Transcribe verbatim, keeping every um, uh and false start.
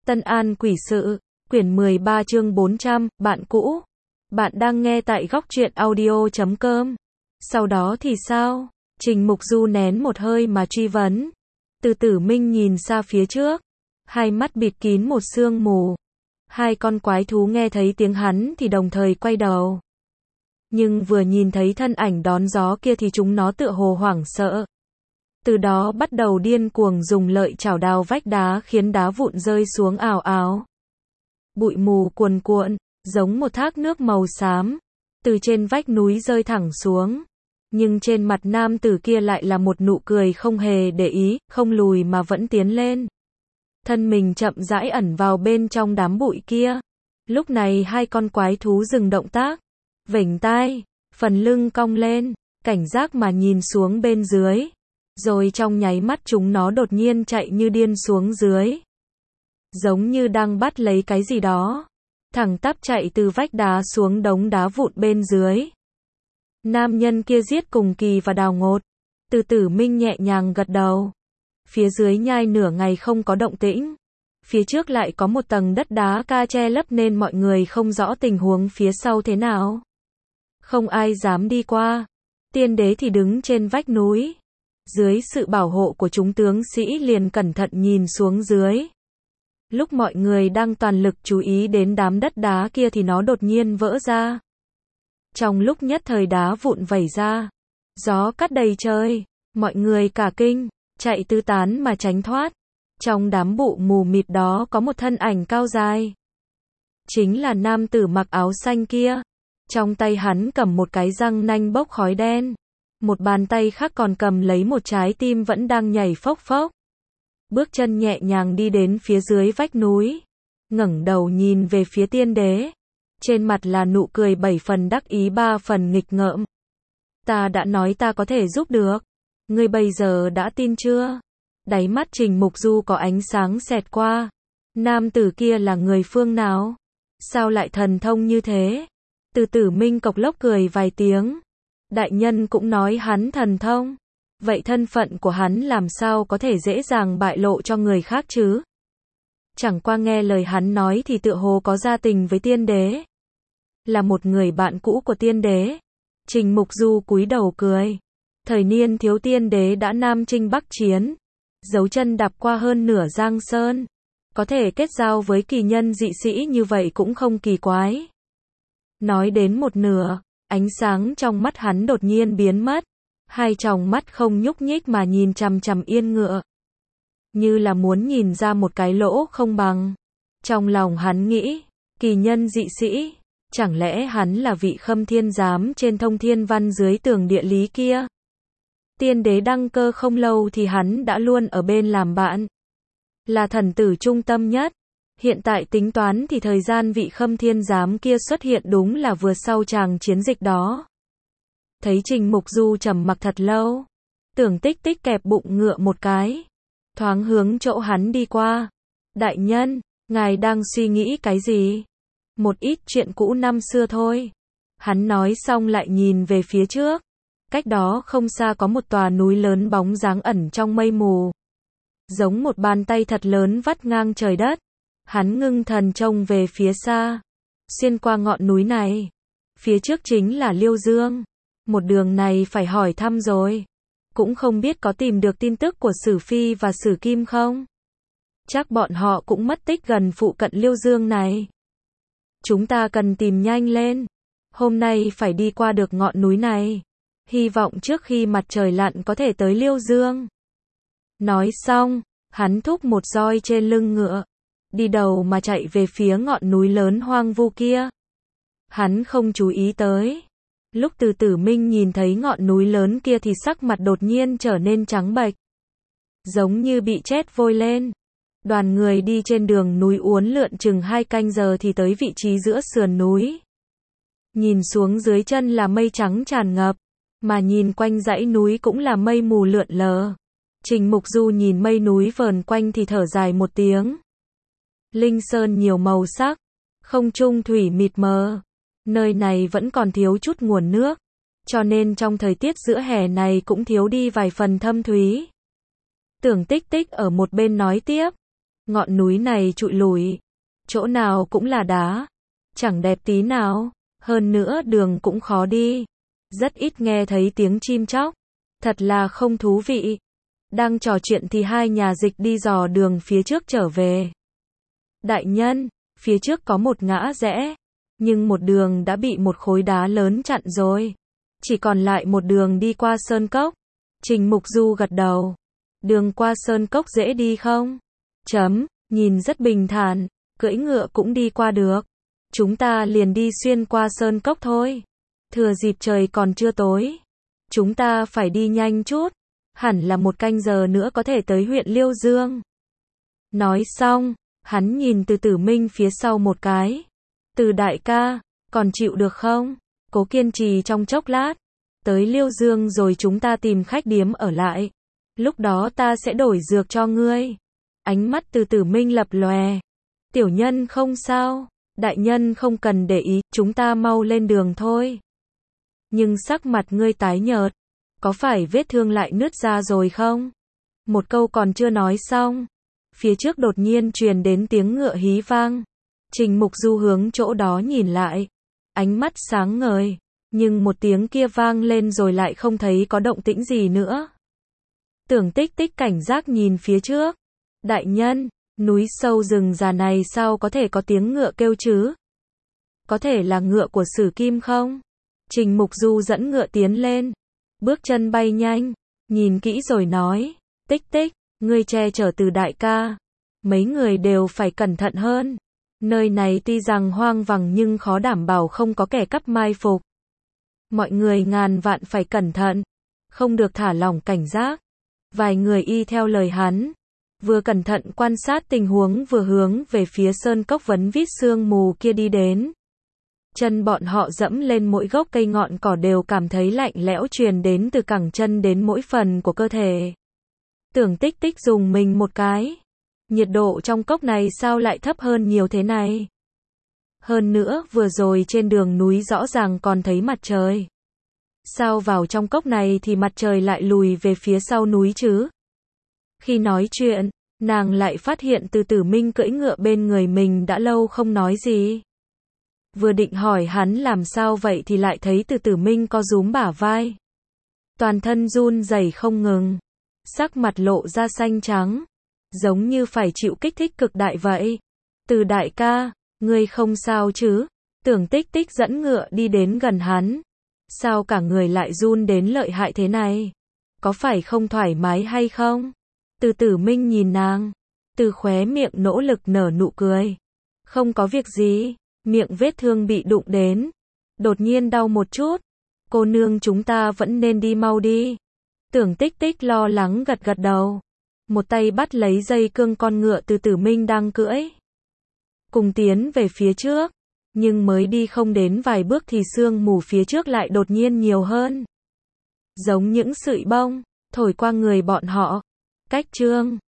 Tân An Quỷ Sự, quyển mười ba chương bốn trăm, bạn cũ. Bạn đang nghe tại góc truyện audio chấm com. Sau đó thì sao? Trình Mục Du nén một hơi mà truy vấn. Từ Tử Minh nhìn xa phía trước, hai mắt bịt kín một sương mù. Hai con quái thú nghe thấy tiếng hắn thì đồng thời quay đầu. Nhưng vừa nhìn thấy thân ảnh đón gió kia thì chúng nó tựa hồ hoảng sợ. Từ đó bắt đầu điên cuồng dùng lợi chảo đào vách đá khiến đá vụn rơi xuống ào ào. Bụi mù cuồn cuộn, giống một thác nước màu xám, từ trên vách núi rơi thẳng xuống. Nhưng trên mặt nam tử kia lại là một nụ cười không hề để ý, không lùi mà vẫn tiến lên. Thân mình chậm rãi ẩn vào bên trong đám bụi kia. Lúc này hai con quái thú dừng động tác, vểnh tai, phần lưng cong lên, cảnh giác mà nhìn xuống bên dưới. Rồi trong nháy mắt chúng nó đột nhiên chạy như điên xuống dưới. Giống như đang bắt lấy cái gì đó. Thẳng tắp chạy từ vách đá xuống đống đá vụn bên dưới. Nam nhân kia giết cùng kỳ và đào ngột. Từ Tử Minh nhẹ nhàng gật đầu. Phía dưới nhai nửa ngày không có động tĩnh. Phía trước lại có một tầng đất đá ca che lấp nên mọi người không rõ tình huống phía sau thế nào. Không ai dám đi qua. Tiên đế thì đứng trên vách núi. Dưới sự bảo hộ của chúng tướng sĩ liền cẩn thận nhìn xuống dưới. Lúc mọi người đang toàn lực chú ý đến đám đất đá kia thì nó đột nhiên vỡ ra. Trong lúc nhất thời đá vụn vẩy ra, gió cắt đầy trời, mọi người cả kinh, chạy tứ tán mà tránh thoát. Trong đám bụi mù mịt đó có một thân ảnh cao dài. Chính là nam tử mặc áo xanh kia. Trong tay hắn cầm một cái răng nanh bốc khói đen. Một bàn tay khác còn cầm lấy một trái tim vẫn đang nhảy phốc phốc. Bước chân nhẹ nhàng đi đến phía dưới vách núi. Ngẩng đầu nhìn về phía tiên đế. Trên mặt là nụ cười bảy phần đắc ý ba phần nghịch ngợm. Ta đã nói ta có thể giúp được. Ngươi bây giờ đã tin chưa? Đáy mắt Trình Mục Du có ánh sáng xẹt qua. Nam tử kia là người phương nào? Sao lại thần thông như thế? Từ Tử Minh cộc lốc cười vài tiếng. Đại nhân cũng nói hắn thần thông. Vậy thân phận của hắn làm sao có thể dễ dàng bại lộ cho người khác chứ? Chẳng qua nghe lời hắn nói thì tựa hồ có gia tình với tiên đế. Là một người bạn cũ của tiên đế. Trình Mục Du cúi đầu cười. Thời niên thiếu tiên đế đã nam chinh bắc chiến. Dấu chân đạp qua hơn nửa Giang Sơn. Có thể kết giao với kỳ nhân dị sĩ như vậy cũng không kỳ quái. Nói đến một nửa, ánh sáng trong mắt hắn đột nhiên biến mất. Hai tròng mắt không nhúc nhích mà nhìn chằm chằm Yên Ngựa. Như là muốn nhìn ra một cái lỗ không bằng. Trong lòng hắn nghĩ, kỳ nhân dị sĩ, chẳng lẽ hắn là vị Khâm Thiên Giám trên Thông Thiên Văn dưới tường địa lý kia? Tiên đế đăng cơ không lâu thì hắn đã luôn ở bên làm bạn. Là thần tử trung tâm nhất. Hiện tại tính toán thì thời gian vị Khâm Thiên Giám kia xuất hiện đúng là vừa sau tràng chiến dịch đó. Thấy Trình Mục Du trầm mặc thật lâu. Tưởng Tích Tích kẹp bụng ngựa một cái. Thoáng hướng chỗ hắn đi qua. Đại nhân, ngài đang suy nghĩ cái gì? Một ít chuyện cũ năm xưa thôi. Hắn nói xong lại nhìn về phía trước. Cách đó không xa có một tòa núi lớn bóng dáng ẩn trong mây mù. Giống một bàn tay thật lớn vắt ngang trời đất. Hắn ngưng thần trông về phía xa. Xuyên qua ngọn núi này. Phía trước chính là Liêu Dương. Một đường này phải hỏi thăm rồi. Cũng không biết có tìm được tin tức của Sử Phi và Sử Kim không? Chắc bọn họ cũng mất tích gần phụ cận Liêu Dương này. Chúng ta cần tìm nhanh lên. Hôm nay phải đi qua được ngọn núi này. Hy vọng trước khi mặt trời lặn có thể tới Liêu Dương. Nói xong, hắn thúc một roi trên lưng ngựa. Đi đầu mà chạy về phía ngọn núi lớn hoang vu kia. Hắn không chú ý tới. Lúc Từ Tử Minh nhìn thấy ngọn núi lớn kia thì sắc mặt đột nhiên trở nên trắng bệch. Giống như bị chết vôi lên. Đoàn người đi trên đường núi uốn lượn chừng hai canh giờ thì tới vị trí giữa sườn núi. Nhìn xuống dưới chân là mây trắng tràn ngập. Mà nhìn quanh dãy núi cũng là mây mù lượn lờ. Trình Mục Du nhìn mây núi vờn quanh thì thở dài một tiếng. Linh sơn nhiều màu sắc. Không trung thủy mịt mờ. Nơi này vẫn còn thiếu chút nguồn nước. Cho nên trong thời tiết giữa hè này cũng thiếu đi vài phần thâm thúy. Tưởng Tích Tích ở một bên nói tiếp. Ngọn núi này trụi lùi, chỗ nào cũng là đá, chẳng đẹp tí nào, hơn nữa đường cũng khó đi. Rất ít nghe thấy tiếng chim chóc, thật là không thú vị. Đang trò chuyện thì hai nhà dịch đi dò đường phía trước trở về. Đại nhân, phía trước có một ngã rẽ, nhưng một đường đã bị một khối đá lớn chặn rồi. Chỉ còn lại một đường đi qua sơn cốc. Trình Mục Du gật đầu. Đường qua sơn cốc dễ đi không? Chấm, nhìn rất bình thản, cưỡi ngựa cũng đi qua được. Chúng ta liền đi xuyên qua sơn cốc thôi. Thừa dịp trời còn chưa tối, chúng ta phải đi nhanh chút. Hẳn là một canh giờ nữa có thể tới huyện Liêu Dương. Nói xong, hắn nhìn Từ Tử Minh phía sau một cái. Từ đại ca, còn chịu được không? Cố kiên trì trong chốc lát. Tới Liêu Dương rồi chúng ta tìm khách điếm ở lại. Lúc đó ta sẽ đổi dược cho ngươi. Ánh mắt Từ Tử Minh lập lòe. Tiểu nhân không sao, đại nhân không cần để ý, chúng ta mau lên đường thôi. Nhưng sắc mặt ngươi tái nhợt, có phải vết thương lại nứt ra rồi không? Một câu còn chưa nói xong, phía trước đột nhiên truyền đến tiếng ngựa hí vang. Trình Mục Du hướng chỗ đó nhìn lại, ánh mắt sáng ngời, nhưng một tiếng kia vang lên rồi lại không thấy có động tĩnh gì nữa. Tưởng Tích Tích cảnh giác nhìn phía trước. Đại nhân, núi sâu rừng già này sao có thể có tiếng ngựa kêu chứ? Có thể là ngựa của Sử Kim không? Trình Mục Du dẫn ngựa tiến lên, bước chân bay nhanh, nhìn kỹ rồi nói, Tích Tích, ngươi che chở Từ đại ca, mấy người đều phải cẩn thận hơn. Nơi này tuy rằng hoang vắng nhưng khó đảm bảo không có kẻ cắp mai phục. Mọi người ngàn vạn phải cẩn thận, không được thả lỏng cảnh giác. Vài người y theo lời hắn, vừa cẩn thận quan sát tình huống vừa hướng về phía sơn cốc vấn vít sương mù kia đi đến. Chân bọn họ dẫm lên mỗi gốc cây ngọn cỏ đều cảm thấy lạnh lẽo truyền đến từ cẳng chân đến mỗi phần của cơ thể. Tưởng Tích Tích dùng mình một cái. Nhiệt độ trong cốc này sao lại thấp hơn nhiều thế này? Hơn nữa, vừa rồi trên đường núi rõ ràng còn thấy mặt trời. Sao vào trong cốc này thì mặt trời lại lùi về phía sau núi chứ? Khi nói chuyện, nàng lại phát hiện Từ Tử Minh cưỡi ngựa bên người mình đã lâu không nói gì. Vừa định hỏi hắn làm sao vậy thì lại thấy Từ Tử Minh co rúm bả vai. Toàn thân run rẩy không ngừng. Sắc mặt lộ ra xanh trắng. Giống như phải chịu kích thích cực đại vậy. Từ đại ca, ngươi không sao chứ? Tưởng Tích Tích dẫn ngựa đi đến gần hắn. Sao cả người lại run đến lợi hại thế này? Có phải không thoải mái hay không? Từ Tử Minh nhìn nàng. Từ khóe miệng nỗ lực nở nụ cười. Không có việc gì. Miệng vết thương bị đụng đến. Đột nhiên đau một chút. Cô nương chúng ta vẫn nên đi mau đi. Tưởng Tích Tích lo lắng gật gật đầu. Một tay bắt lấy dây cương con ngựa Từ Tử Minh đang cưỡi. Cùng tiến về phía trước. Nhưng mới đi không đến vài bước thì sương mù phía trước lại đột nhiên nhiều hơn. Giống những sợi bông, thổi qua người bọn họ. Cách chương